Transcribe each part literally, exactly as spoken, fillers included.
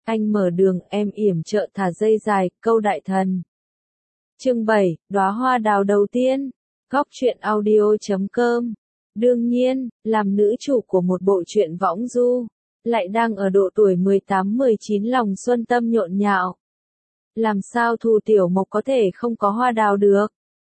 anh mở đường, em yểm trợ thả dây dài, câu đại thần. Chương bảy, đóa hoa đào đầu tiên. Góc truyện audio chấm com. Đương nhiên, làm nữ chủ của một bộ truyện võng du, lại đang ở độ tuổi mười tám mười chín lòng xuân tâm nhộn nhạo. Làm sao Thu Tiểu Mộc có thể không có hoa đào được?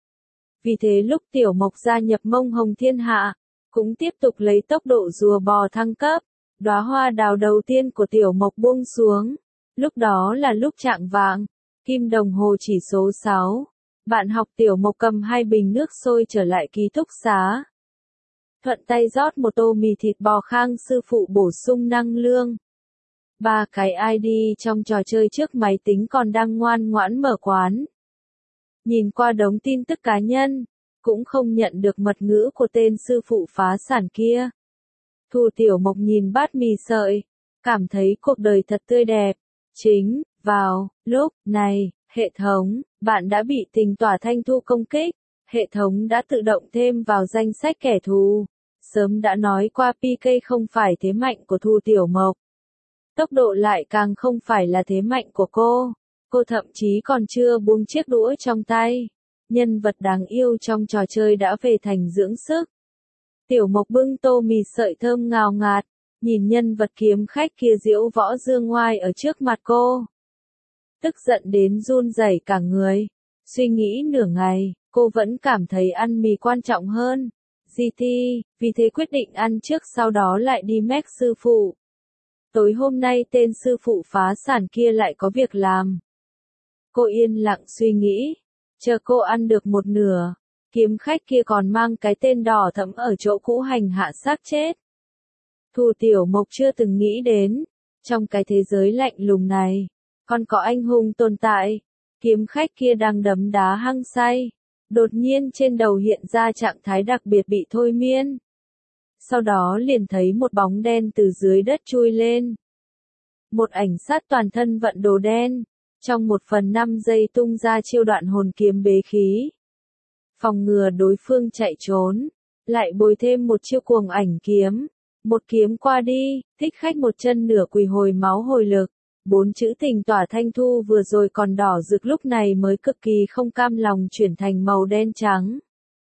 Vì thế lúc Tiểu Mộc gia nhập Mông Hồng Thiên Hạ, cũng tiếp tục lấy tốc độ rùa bò thăng cấp. Đóa hoa đào đầu tiên của Tiểu Mộc buông xuống. Lúc đó là lúc chạng vạng, kim đồng hồ chỉ số sáu. Bạn học Tiểu Mộc cầm hai bình nước sôi trở lại ký túc xá. Thuận tay rót một tô mì thịt bò Khang sư phụ bổ sung năng lượng. Ba cái i đê trong trò chơi trước máy tính còn đang ngoan ngoãn mở quán. Nhìn qua đống tin tức cá nhân, cũng không nhận được mật ngữ của tên sư phụ phá sản kia. Thu Tiểu Mộc nhìn bát mì sợi, cảm thấy cuộc đời thật tươi đẹp. Chính, vào, lúc này, hệ thống, bạn đã bị Tình Tỏa Thanh Thu công kích. Hệ thống đã tự động thêm vào danh sách kẻ thù. Sớm đã nói qua pê ca không phải thế mạnh của Thu Tiểu Mộc. Tốc độ lại càng không phải là thế mạnh của cô. Cô thậm chí còn chưa buông chiếc đũa trong tay. Nhân vật đáng yêu trong trò chơi đã về thành dưỡng sức. Tiểu Mộc bưng tô mì sợi thơm ngào ngạt, nhìn nhân vật kiếm khách kia diễu võ dương ngoai ở trước mặt cô. Tức giận đến run rẩy cả người. Suy nghĩ nửa ngày, cô vẫn cảm thấy ăn mì quan trọng hơn. giê tê, vì thế quyết định ăn trước sau đó lại đi mét sư phụ. Tối hôm nay tên sư phụ phá sản kia lại có việc làm. Cô yên lặng suy nghĩ. Chờ cô ăn được một nửa, kiếm khách kia còn mang cái tên đỏ thẫm ở chỗ cũ hành hạ xác chết. Thu Tiểu Mộc chưa từng nghĩ đến, trong cái thế giới lạnh lùng này, còn có anh hùng tồn tại. Kiếm khách kia đang đấm đá hăng say. Đột nhiên trên đầu hiện ra trạng thái đặc biệt bị thôi miên. Sau đó liền thấy một bóng đen từ dưới đất chui lên. Một ảnh sát toàn thân vận đồ đen. Trong một phần năm giây tung ra chiêu đoạn hồn kiếm bế khí. Phòng ngừa đối phương chạy trốn. Lại bồi thêm một chiêu cuồng ảnh kiếm. Một kiếm qua đi, thích khách một chân nửa quỳ hồi máu hồi lực. Bốn chữ Tình Tỏa Thanh Thu vừa rồi còn đỏ rực lúc này mới cực kỳ không cam lòng chuyển thành màu đen trắng.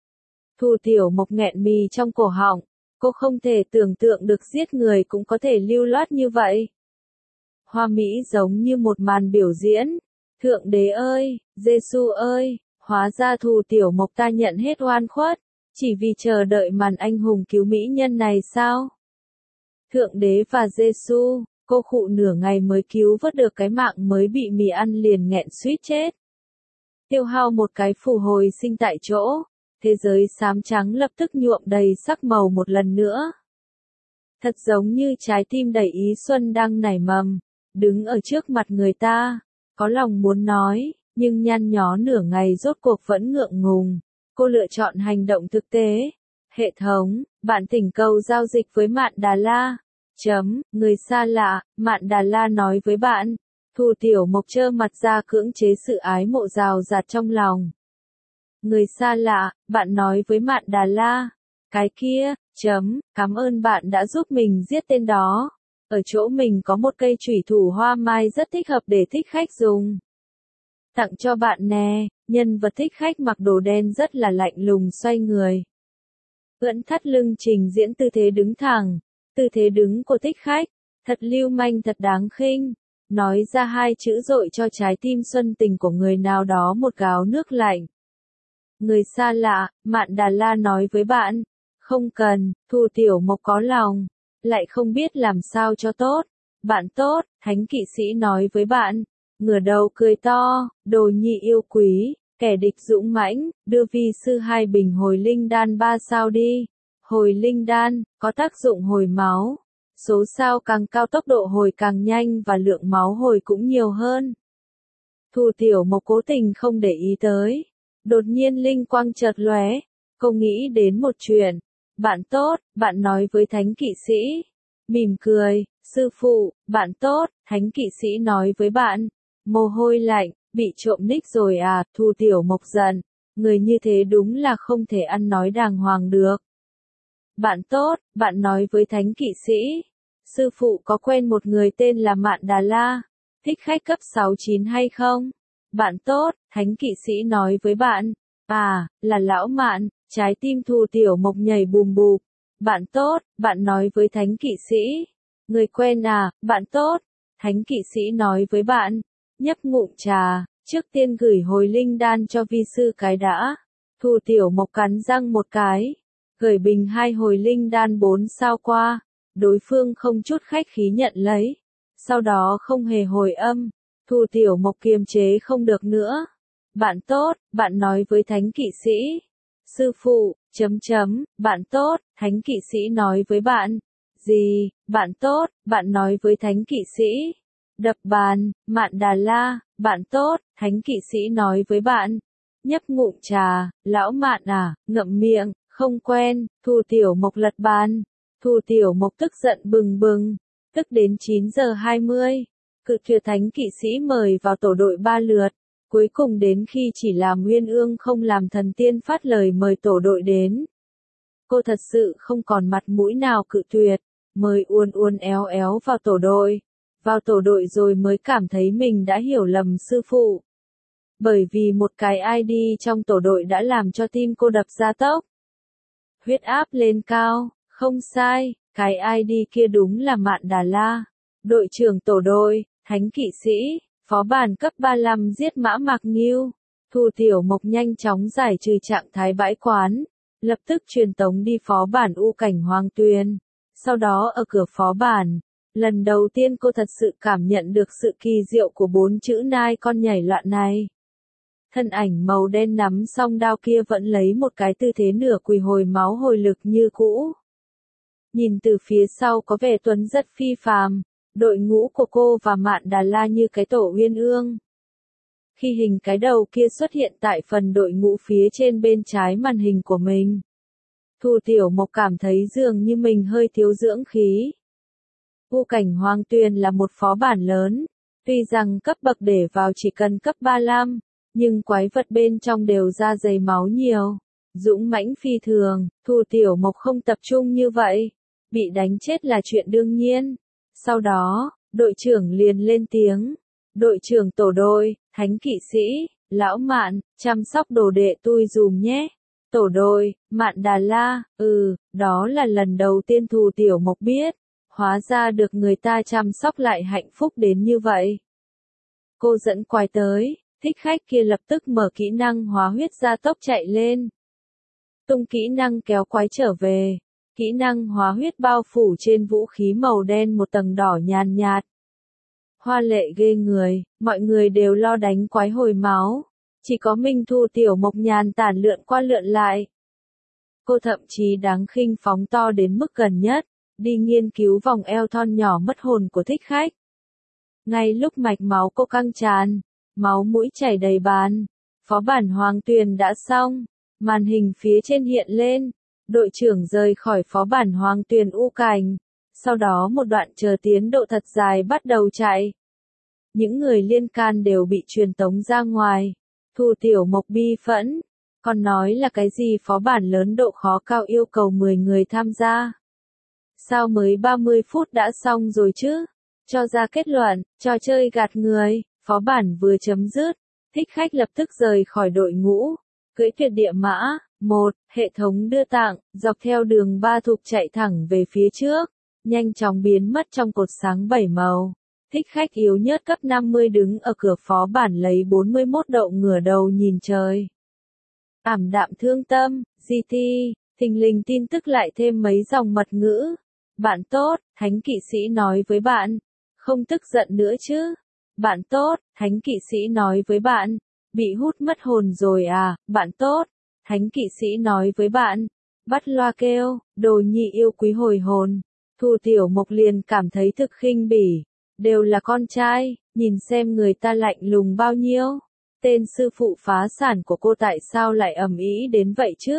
Thu Tiểu Mộc nghẹn mì trong cổ họng. Cô không thể tưởng tượng được giết người cũng có thể lưu loát như vậy. Hoa mỹ giống như một màn biểu diễn. Thượng đế ơi, Giê-xu ơi, hóa ra Thu Tiểu Mộc ta nhận hết oan khuất, chỉ vì chờ đợi màn anh hùng cứu mỹ nhân này sao? Thượng đế và Giê-xu, cô khụ nửa ngày mới cứu vớt được cái mạng mới bị mì ăn liền nghẹn suýt chết. Tiêu hao một cái phù hồi sinh tại chỗ, thế giới xám trắng lập tức nhuộm đầy sắc màu một lần nữa. Thật giống như trái tim đầy ý xuân đang nảy mầm, đứng ở trước mặt người ta, có lòng muốn nói, nhưng nhăn nhó nửa ngày rốt cuộc vẫn ngượng ngùng. Cô lựa chọn hành động thực tế. Hệ thống, bạn thỉnh cầu giao dịch với Mạn Đà La. Chấm, người xa lạ, Mạn Đà La nói với bạn. Thu Tiểu Mộc trơ mặt ra cưỡng chế sự ái mộ rào rạt trong lòng. Người xa lạ, bạn nói với Mạn Đà La. Cái kia, chấm, cảm ơn bạn đã giúp mình giết tên đó. Ở chỗ mình có một cây chủy thủ hoa mai rất thích hợp để thích khách dùng. Tặng cho bạn nè, nhân vật thích khách mặc đồ đen rất là lạnh lùng xoay người. Ưỡn thắt lưng trình diễn tư thế đứng thẳng. Tư thế đứng của thích khách, thật lưu manh thật đáng khinh. Nói ra hai chữ dội cho trái tim xuân tình của người nào đó một gáo nước lạnh. Người xa lạ, Mạn Đà La nói với bạn. Không cần, Thu Tiểu Mộc có lòng. Lại không biết làm sao cho tốt. Bạn tốt, Thánh Kỵ Sĩ nói với bạn. Ngửa đầu cười to, đồ nhi yêu quý, kẻ địch dũng mãnh, đưa vi sư hai bình hồi linh đan ba sao đi. Hồi linh đan, có tác dụng hồi máu. Số sao càng cao tốc độ hồi càng nhanh và lượng máu hồi cũng nhiều hơn. Thu Tiểu Mộc cố tình không để ý tới. Đột nhiên linh quang chợt lóe. Cô nghĩ đến một chuyện. Bạn tốt, bạn nói với Thánh Kỵ Sĩ. Mỉm cười, sư phụ, bạn tốt, Thánh Kỵ Sĩ nói với bạn. Mồ hôi lạnh, bị trộm nick rồi à, Thu Tiểu Mộc giận. Người như thế đúng là không thể ăn nói đàng hoàng được. Bạn tốt, bạn nói với Thánh Kỵ Sĩ. Sư phụ có quen một người tên là Mạn Đà La. thích khách cấp sáu chín hay không? Bạn tốt, thánh kỵ sĩ nói với bạn. À, là lão Mạn, trái tim Thu Tiểu Mộc nhảy bùm bụp. Bạn tốt, bạn nói với thánh kỵ sĩ. Người quen à, bạn tốt. Thánh kỵ sĩ nói với bạn. Nhấp ngụm trà, trước tiên gửi hồi linh đan cho vi sư cái đã. Thu Tiểu Mộc cắn răng một cái. Gửi bình hai hồi linh đan bốn sao qua. Đối phương không chút khách khí nhận lấy. Sau đó không hề hồi âm. Thu Tiểu Mộc kiềm chế không được nữa. Bạn tốt, bạn nói với thánh kỵ sĩ. Sư phụ, chấm chấm, bạn tốt, thánh kỵ sĩ nói với bạn. Gì, bạn tốt, bạn nói với thánh kỵ sĩ. Đập bàn, Mạn Đà La, bạn tốt, thánh kỵ sĩ nói với bạn. Nhấp ngụm trà, lão Mạn à, ngậm miệng, không quen, Thu Tiểu Mộc lật bàn. Thu Tiểu Mộc tức giận bừng bừng, tức đến chín giờ hai mươi. Cự tuyệt thánh kỵ sĩ mời vào tổ đội ba lượt. Cuối cùng đến khi chỉ làm Nguyên Ương không làm thần tiên phát lời mời tổ đội đến. Cô thật sự không còn mặt mũi nào cự tuyệt, mời uốn uốn éo éo vào tổ đội. Vào tổ đội rồi mới cảm thấy mình đã hiểu lầm sư phụ. Bởi vì một cái i đê trong tổ đội đã làm cho tim cô đập ra tốc. Huyết áp lên cao, không sai, cái i đê kia đúng là Mạn Đà La. Đội trưởng tổ đội, thánh kỵ sĩ. Phó bản cấp ba mươi lăm giết Mã Mạc Nghiêu. Thu Tiểu Mộc nhanh chóng giải trừ trạng thái bãi quán. Lập tức truyền tống đi phó bản U Cảnh Hoàng Tuyền. Sau đó ở cửa phó bản. Lần đầu tiên cô thật sự cảm nhận được sự kỳ diệu của bốn chữ nai con nhảy loạn này. Thân ảnh màu đen nắm song đao kia vẫn lấy một cái tư thế nửa quỳ hồi máu hồi lực như cũ. Nhìn từ phía sau có vẻ tuấn rất phi phàm. Đội ngũ của cô và Mạn Đà La như cái tổ uyên ương. Khi hình cái đầu kia xuất hiện tại phần đội ngũ phía trên bên trái màn hình của mình. Thu Tiểu Mộc cảm thấy dường như mình hơi thiếu dưỡng khí. U Cảnh Hoàng Tuyền là một phó bản lớn. Tuy rằng cấp bậc để vào chỉ cần cấp ba mươi lăm, nhưng quái vật bên trong đều ra dày máu nhiều. Dũng mãnh phi thường, Thu Tiểu Mộc không tập trung như vậy. Bị đánh chết là chuyện đương nhiên. Sau đó, đội trưởng liền lên tiếng. Đội trưởng tổ đội, thánh kỵ sĩ, lão Mạn, chăm sóc đồ đệ tui dùm nhé. Tổ đội, Mạn Đà La, ừ, đó là lần đầu tiên Thu Tiểu Mộc biết. Hóa ra được người ta chăm sóc lại hạnh phúc đến như vậy. Cô dẫn quái tới, thích khách kia lập tức mở kỹ năng hóa huyết gia tốc chạy lên. Tung kỹ năng kéo quái trở về. Kỹ năng hóa huyết bao phủ trên vũ khí màu đen một tầng đỏ nhàn nhạt. Hoa lệ ghê người, mọi người đều lo đánh quái hồi máu. Chỉ có mình Thu Tiểu Mộc nhàn tản lượn qua lượn lại. Cô thậm chí đáng khinh phóng to đến mức gần nhất, đi nghiên cứu vòng eo thon nhỏ mất hồn của thích khách. Ngay lúc mạch máu cô căng tràn, máu mũi chảy đầy bàn, phó bản Hoàng Tuyền đã xong, màn hình phía trên hiện lên. Đội trưởng rời khỏi phó bản Hoàng Tuyền U Cảnh. Sau đó một đoạn chờ tiến độ thật dài bắt đầu chạy. Những người liên can đều bị truyền tống ra ngoài. Thu Tiểu Mộc bi phẫn. Còn nói là cái gì phó bản lớn độ khó cao yêu cầu mười người tham gia. Sao mới ba mươi phút đã xong rồi chứ? Cho ra kết luận, trò chơi gạt người, phó bản vừa chấm dứt. Thích khách lập tức rời khỏi đội ngũ. Cưỡi tuyệt địa mã. một. Hệ thống đưa tặng, dọc theo đường ba thục chạy thẳng về phía trước, nhanh chóng biến mất trong cột sáng bảy màu. Thích khách yếu nhất cấp năm mươi đứng ở cửa phó bản lấy bốn mươi mốt độ ngửa đầu nhìn trời. Ảm đạm thương tâm, giê tê, thình lình tin tức lại thêm mấy dòng mật ngữ. Bạn tốt, thánh kỵ sĩ nói với bạn. Không tức giận nữa chứ. Bạn tốt, thánh kỵ sĩ nói với bạn. Bị hút mất hồn rồi à, bạn tốt. Thánh kỵ sĩ nói với bạn, bắt loa kêu, đồ nhị yêu quý hồi hồn. Thu Tiểu Mộc liền cảm thấy thực khinh bỉ, đều là con trai, nhìn xem người ta lạnh lùng bao nhiêu. Tên sư phụ phá sản của cô tại sao lại ầm ĩ đến vậy chứ?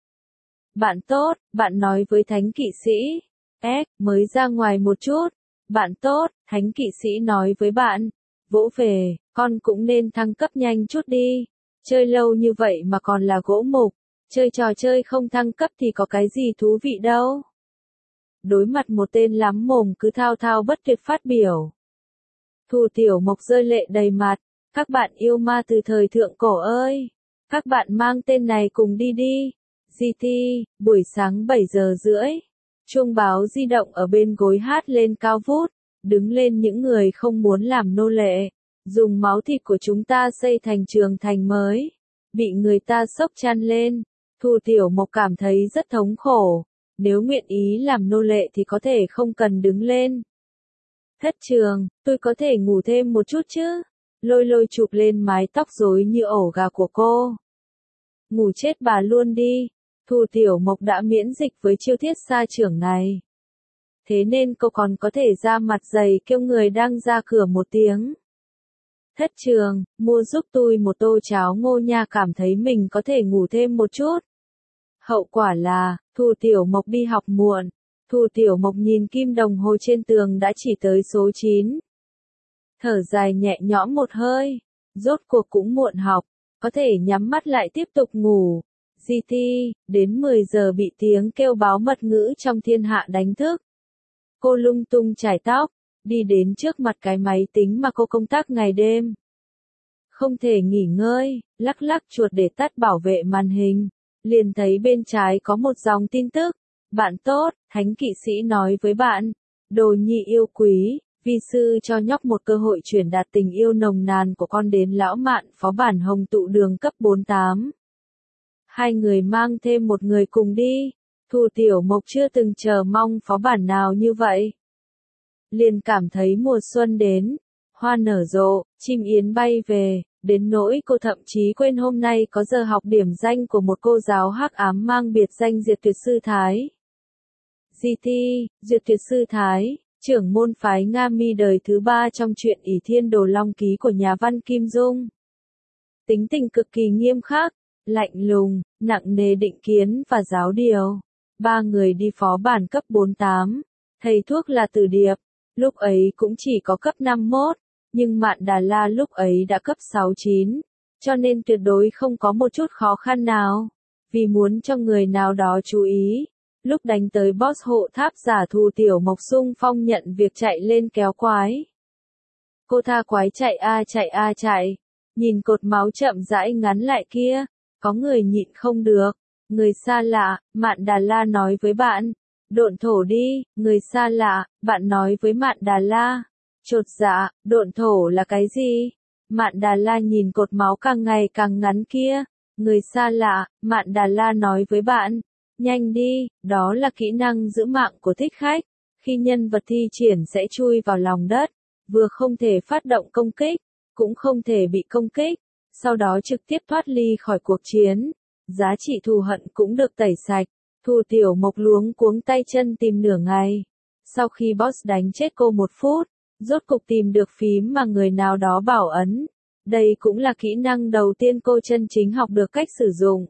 Bạn tốt, bạn nói với thánh kỵ sĩ, ép, mới ra ngoài một chút. Bạn tốt, thánh kỵ sĩ nói với bạn, vỗ về, con cũng nên thăng cấp nhanh chút đi. Chơi lâu như vậy mà còn là gỗ mục, chơi trò chơi không thăng cấp thì có cái gì thú vị đâu. Đối mặt một tên lắm mồm cứ thao thao bất tuyệt phát biểu. Thu Tiểu Mộc rơi lệ đầy mặt, các bạn yêu ma từ thời thượng cổ ơi, các bạn mang tên này cùng đi đi. giê tê, buổi sáng bảy giờ rưỡi, chuông báo di động ở bên gối hát lên cao vút, đứng lên những người không muốn làm nô lệ, dùng máu thịt của chúng ta xây thành trường thành mới, bị người ta xốc chăn lên. Thu Tiểu Mộc cảm thấy rất thống khổ, nếu nguyện ý làm nô lệ thì có thể không cần đứng lên. Thất trường, tôi có thể ngủ thêm một chút chứ? Lôi Lôi chụp lên mái tóc rối như ổ gà của cô. Ngủ chết bà luôn đi. Thu Tiểu Mộc đã miễn dịch với chiêu thiết xa trưởng này. Thế nên cô còn có thể ra mặt dày kêu người đang ra cửa một tiếng. Thất trường, mua giúp tôi một tô cháo ngô nha, cảm thấy mình có thể ngủ thêm một chút. Hậu quả là, Thu Tiểu Mộc đi học muộn. Thu Tiểu Mộc nhìn kim đồng hồ trên tường đã chỉ tới số chín. Thở dài nhẹ nhõm một hơi, rốt cuộc cũng muộn học, có thể nhắm mắt lại tiếp tục ngủ. giê tê, đến mười giờ bị tiếng kêu báo mật ngữ trong thiên hạ đánh thức. Cô lung tung chải tóc, đi đến trước mặt cái máy tính mà cô công tác ngày đêm. Không thể nghỉ ngơi, lắc lắc chuột để tắt bảo vệ màn hình, liền thấy bên trái có một dòng tin tức. Bạn tốt, Thánh Kỵ Sĩ nói với bạn, Đồ Nhi yêu quý, vi sư cho nhóc một cơ hội truyền đạt tình yêu nồng nàn của con đến lão Mạn phó bản hồng tụ đường cấp bốn mươi tám. Hai người mang thêm một người cùng đi. Thu Tiểu Mộc chưa từng chờ mong phó bản nào như vậy. Liền cảm thấy mùa xuân đến, hoa nở rộ, chim yến bay về, đến nỗi cô thậm chí quên hôm nay có giờ học điểm danh của một cô giáo hắc ám mang biệt danh Diệt Tuyệt Sư Thái. giê tê, Diệt Tuyệt Sư Thái, trưởng môn phái Nga Mi đời thứ ba trong truyện ỷ thiên đồ long ký của nhà văn Kim Dung. Tính tình cực kỳ nghiêm khắc, lạnh lùng, nặng nề định kiến và giáo điều. Ba người đi phó bản cấp bốn mươi tám, thầy thuốc là Tử Điệp, lúc ấy cũng chỉ có cấp năm mươi mốt, nhưng Mạn Đà La lúc ấy đã cấp sáu mươi chín, cho nên tuyệt đối không có một chút khó khăn nào. Vì muốn cho người nào đó chú ý, lúc đánh tới boss hộ tháp giả, Thu Tiểu Mộc xung phong nhận việc chạy lên kéo quái. Cô tha quái chạy a chạy a chạy, nhìn cột máu chậm rãi ngắn lại kia, có người nhịn không được. Người xa lạ, Mạn Đà La nói với bạn, độn thổ đi. Người xa lạ, bạn nói với Mạn Đà La, chột dạ, độn thổ là cái gì? Mạn Đà La nhìn cột máu càng ngày càng ngắn kia. Người xa lạ, Mạn Đà La nói với bạn, nhanh đi, đó là kỹ năng giữ mạng của thích khách. Khi nhân vật thi triển sẽ chui vào lòng đất, vừa không thể phát động công kích, cũng không thể bị công kích, sau đó trực tiếp thoát ly khỏi cuộc chiến. Giá trị thù hận cũng được tẩy sạch. Thu Tiểu Mộc luống cuống tay chân tìm nửa ngày. Sau khi boss đánh chết cô một phút, rốt cục tìm được phím mà người nào đó bảo ấn. Đây cũng là kỹ năng đầu tiên cô chân chính học được cách sử dụng.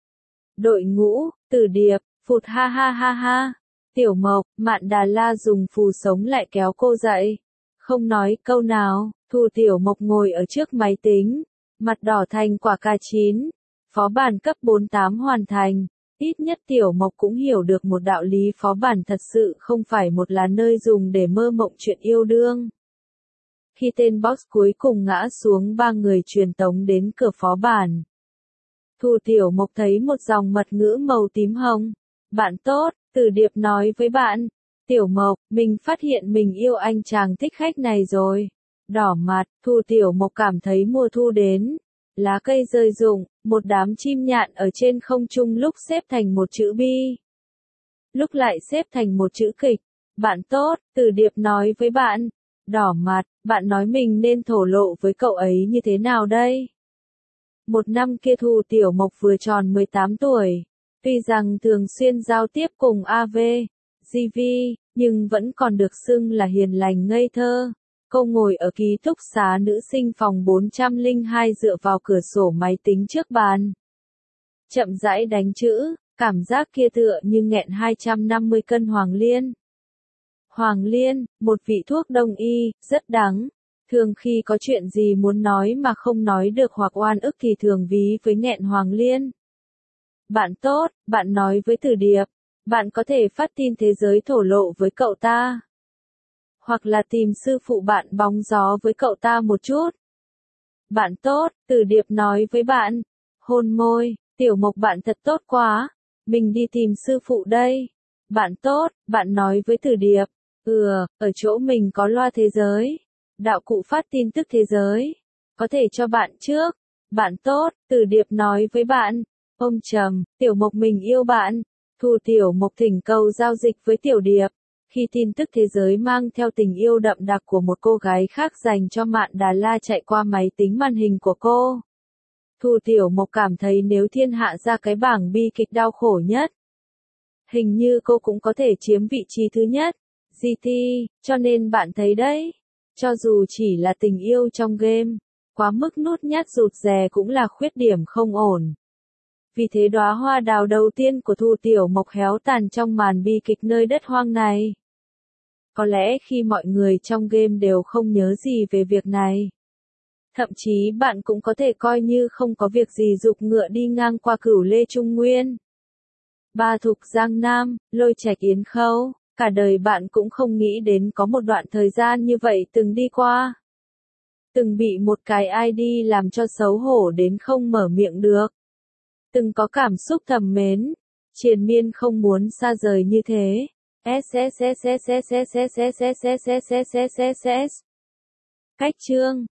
Đội ngũ, Tử Điệp, phụt ha ha ha ha. Tiểu Mộc, Mạn Đà La dùng phù sống lại kéo cô dậy. Không nói câu nào, Thu Tiểu Mộc ngồi ở trước máy tính, mặt đỏ thành quả cà chín. Phó bản cấp bốn mươi tám hoàn thành, ít nhất Tiểu Mộc cũng hiểu được một đạo lý, phó bản thật sự không phải một là nơi dùng để mơ mộng chuyện yêu đương. Khi tên boss cuối cùng ngã xuống, ba người truyền tống đến cửa phó bản. Thu Tiểu Mộc thấy một dòng mật ngữ màu tím hồng. Bạn tốt, Tử Điệp nói với bạn. Tiểu Mộc, mình phát hiện mình yêu anh chàng thích khách này rồi. Đỏ mặt, Thu Tiểu Mộc cảm thấy mùa thu đến. Lá cây rơi rụng, một đám chim nhạn ở trên không trung lúc xếp thành một chữ bi, lúc lại xếp thành một chữ kịch. Bạn tốt, Tử Điệp nói với bạn. Đỏ mặt, bạn nói mình nên thổ lộ với cậu ấy như thế nào đây? Một năm kia Thu Tiểu Mộc vừa tròn mười tám tuổi, tuy rằng thường xuyên giao tiếp cùng a vê, giê vê, nhưng vẫn còn được xưng là hiền lành ngây thơ. Cô ngồi ở ký túc xá nữ sinh phòng bốn trăm lẻ hai dựa vào cửa sổ máy tính trước bàn. Chậm rãi đánh chữ, cảm giác kia tựa như nghẹn hai trăm năm mươi cân Hoàng Liên. Hoàng Liên, một vị thuốc đông y, rất đắng. Thường khi có chuyện gì muốn nói mà không nói được hoặc oan ức thì thường ví với nghẹn Hoàng Liên. Bạn tốt, bạn nói với Tử Điệp, bạn có thể phát tin thế giới thổ lộ với cậu ta. Hoặc là tìm sư phụ bạn bóng gió với cậu ta một chút. Bạn tốt, Từ Điệp nói với bạn. Hôn môi, Tiểu Mộc bạn thật tốt quá. Mình đi tìm sư phụ đây. Bạn tốt, bạn nói với Từ Điệp. Ừ, ở chỗ mình có loa thế giới. Đạo cụ phát tin tức thế giới. Có thể cho bạn trước. Bạn tốt, Từ Điệp nói với bạn. Ông trầm, Tiểu Mộc mình yêu bạn. Thu Tiểu Mộc thỉnh cầu giao dịch với Tiểu Điệp. Khi tin tức thế giới mang theo tình yêu đậm đặc của một cô gái khác dành cho Mạn Đà La chạy qua máy tính màn hình của cô. Thu Tiểu Mộc cảm thấy nếu thiên hạ ra cái bảng bi kịch đau khổ nhất, hình như cô cũng có thể chiếm vị trí thứ nhất. giê tê, cho nên bạn thấy đấy, cho dù chỉ là tình yêu trong game, quá mức nhút nhát rụt rè cũng là khuyết điểm không ổn. Vì thế đóa hoa đào đầu tiên của Thu Tiểu Mộc héo tàn trong màn bi kịch nơi đất hoang này. Có lẽ khi mọi người trong game đều không nhớ gì về việc này. Thậm chí bạn cũng có thể coi như không có việc gì giục ngựa đi ngang qua Cửu Lê Trung Nguyên. Ba Thục Giang Nam, Lôi Trạch Yến Khâu, cả đời bạn cũng không nghĩ đến có một đoạn thời gian như vậy từng đi qua. Từng bị một cái i đê làm cho xấu hổ đến không mở miệng được. Từng có cảm xúc thầm mến, triền miên không muốn xa rời như thế. Cách chương